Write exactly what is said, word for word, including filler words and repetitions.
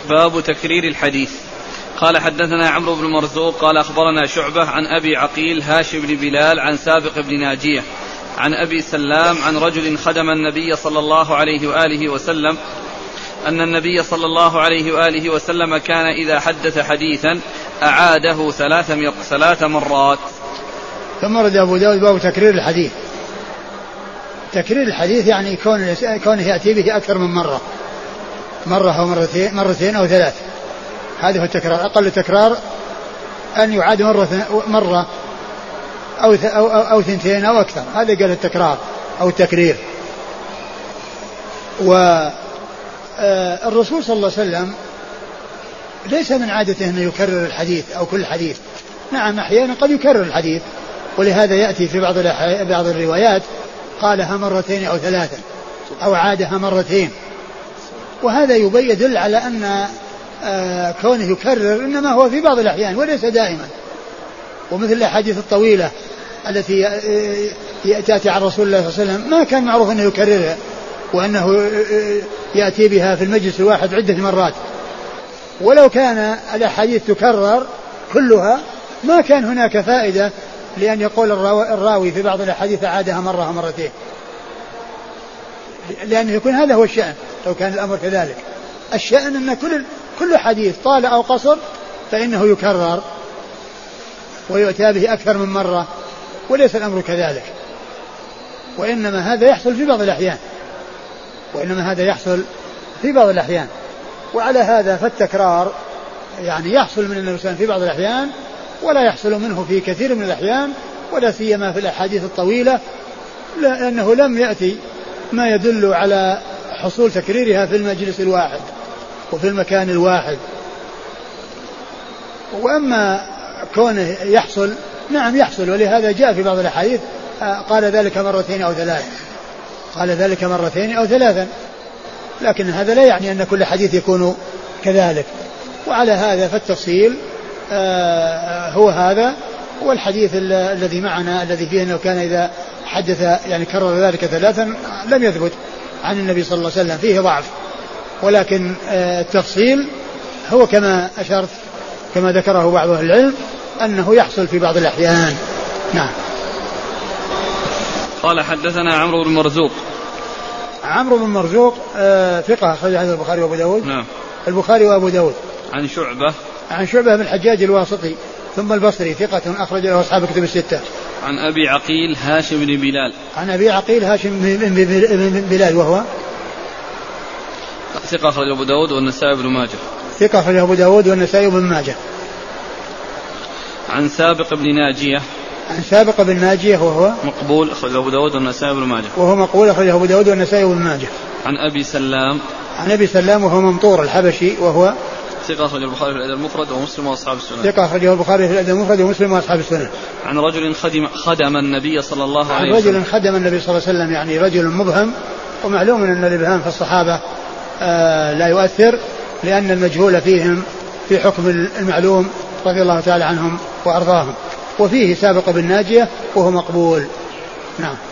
باب تكرير الحديث. قال حدثنا عمرو بن مرزوق قال أخبرنا شعبة عن أبي عقيل هاشم بن بلال عن سابق بن ناجية عن أبي سلام عن رجل خدم النبي صلى الله عليه وآله وسلم أن النبي صلى الله عليه وآله وسلم كان إذا حدث حديثا أعاده ثلاث, ثلاث مرات. ثم رد أبو داود باب تكرير الحديث. تكرير الحديث يعني كونه يأتي به أكثر من مرة، مرة أو مرتين, مرتين أو ثلاث. هذا هو التكرار. أقل تكرار أن يعاد مرة, مرة أو, أو, أو, أو ثنتين أو أكثر. هذا قال التكرار أو التكرير. والرسول صلى الله عليه وسلم ليس من عادته أن يكرر الحديث أو كل حديث. نعم أحيانا قد يكرر الحديث، ولهذا يأتي في بعض بعض الروايات قالها مرتين أو ثلاثا أو عادها مرتين، وهذا يدل على أن آه كونه يكرر إنما هو في بعض الأحيان وليس دائما. ومثل الأحاديث الطويلة التي تأتي عن رسول الله صلى الله عليه وسلم ما كان معروف أنه يكررها، وأنه يأتي بها في المجلس الواحد عدة مرات. ولو كان الأحاديث تكرر كلها ما كان هناك فائدة لأن يقول الراوي في بعض الأحاديث عادها مرة أو مرتين، لأنه يكون هذا هو الشأن. لو كان الأمر كذلك، الشأن أن كل كل حديث طال أو قصر فإنه يكرر ويؤتى به أكثر من مرة، وليس الأمر كذلك. وإنما هذا يحصل في بعض الأحيان وإنما هذا يحصل في بعض الأحيان وعلى هذا فالتكرار يعني يحصل من الإنسان في بعض الأحيان ولا يحصل منه في كثير من الأحيان، ولا سيما في الأحاديث الطويلة، لأنه لم يأتي ما يدل على حصول تكريرها في المجلس الواحد وفي المكان الواحد. وأما كونه يحصل، نعم يحصل، ولهذا جاء في بعض الأحاديث قال ذلك مرتين أو ثلاث قال ذلك مرتين أو ثلاثا، لكن هذا لا يعني أن كل حديث يكون كذلك. وعلى هذا فالتفصيل هو هذا. والحديث الذي معنا الذي فيه أنه كان إذا حدث يعني كرر ذلك ثلاثا لم يثبت عن النبي صلى الله عليه وسلم، فيه ضعف. ولكن التفصيل هو كما أشرت كما ذكره بعض أهل العلم أنه يحصل في بعض الأحيان. نعم. قال حدثنا عمرو بن مرزوق. عمرو بن مرزوق ثقة أخرج عنه البخاري وأبو داود. نعم. البخاري وأبو داود. عن شعبة. عن شعبة بن الحجاج الواسطي ثم البصري ثقة أخرج له أصحاب الكتب الستة. عن أبي عقيل هاشم بن بلال. عن أبي عقيل هاشم بن بلال وهو ثقة أخرج أبو داود والنسائي بن ماجه. ثقة أخرج أبو داود والنسائي بن ماجه. عن سابق بن ناجية. عن سابق بن ناجية وهو مقبول أخرج أبو داود والنسائي بن ماجه. وهو مقبول أخرج أبو داود والنسائي بن ماجه. عن أبي سلام. عن أبي سلام وهو ممطور الحبشي وهو ثقة أخرج البخاري في الأدب المفرد ومسلم وأصحاب السنن. ثقة أخرجه البخاري في الأدب المفرد ومسلم وأصحاب السنن. عن رجل خدم خدم النبي صلى الله عليه وسلم. عن رجل خدم النبي صلى الله عليه وسلم، يعني رجل مبهم، ومعلوم أن الإبهام في الصحابة آه لا يؤثر، لأن المجهول فيهم في حكم المعلوم رضي الله تعالى عنهم وأرضاهم. وفيه سابق بن ناجية وهو مقبول. نعم.